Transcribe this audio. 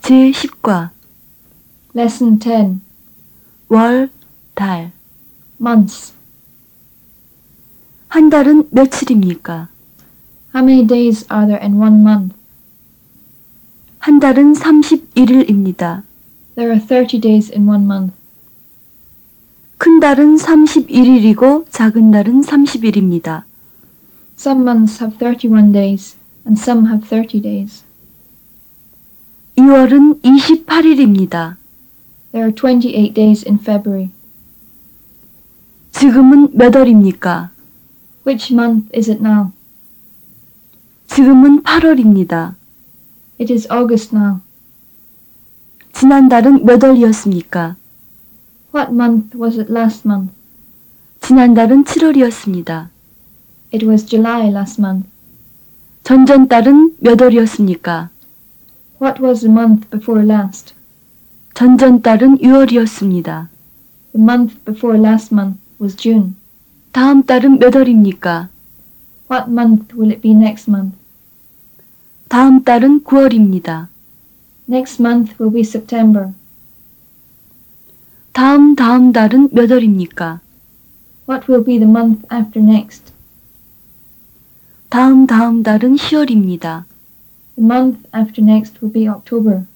제10과 Lesson 10. 월, 달. Months. 한 달은 며칠입니까? How many days are there in one month? 한 달은 31일입니다. There are 30 days in one month. 큰 달은 31일이고 작은 달은 30일입니다. Some months have 31 days, and some have 30 days. 2월은 28일입니다. There are 28 days in February. 지금은 몇 월입니까? Which month is it now? 지금은 8월입니다. It is August now. 지난달은 몇 월이었습니까? What month was it last month? 지난달은 7월이었습니다. It was July last month. 전전달은 몇 월이었습니까? What was the month before last? 전전달은 6월이었습니다. The month before last month was June. 다음 달은 몇 월입니까? What month will it be next month? 다음 달은 9월입니다. Next month will be September. 다음 달은 몇 월입니까? What will be the month after next? 다음 달은 10월입니다. The month after next will be October.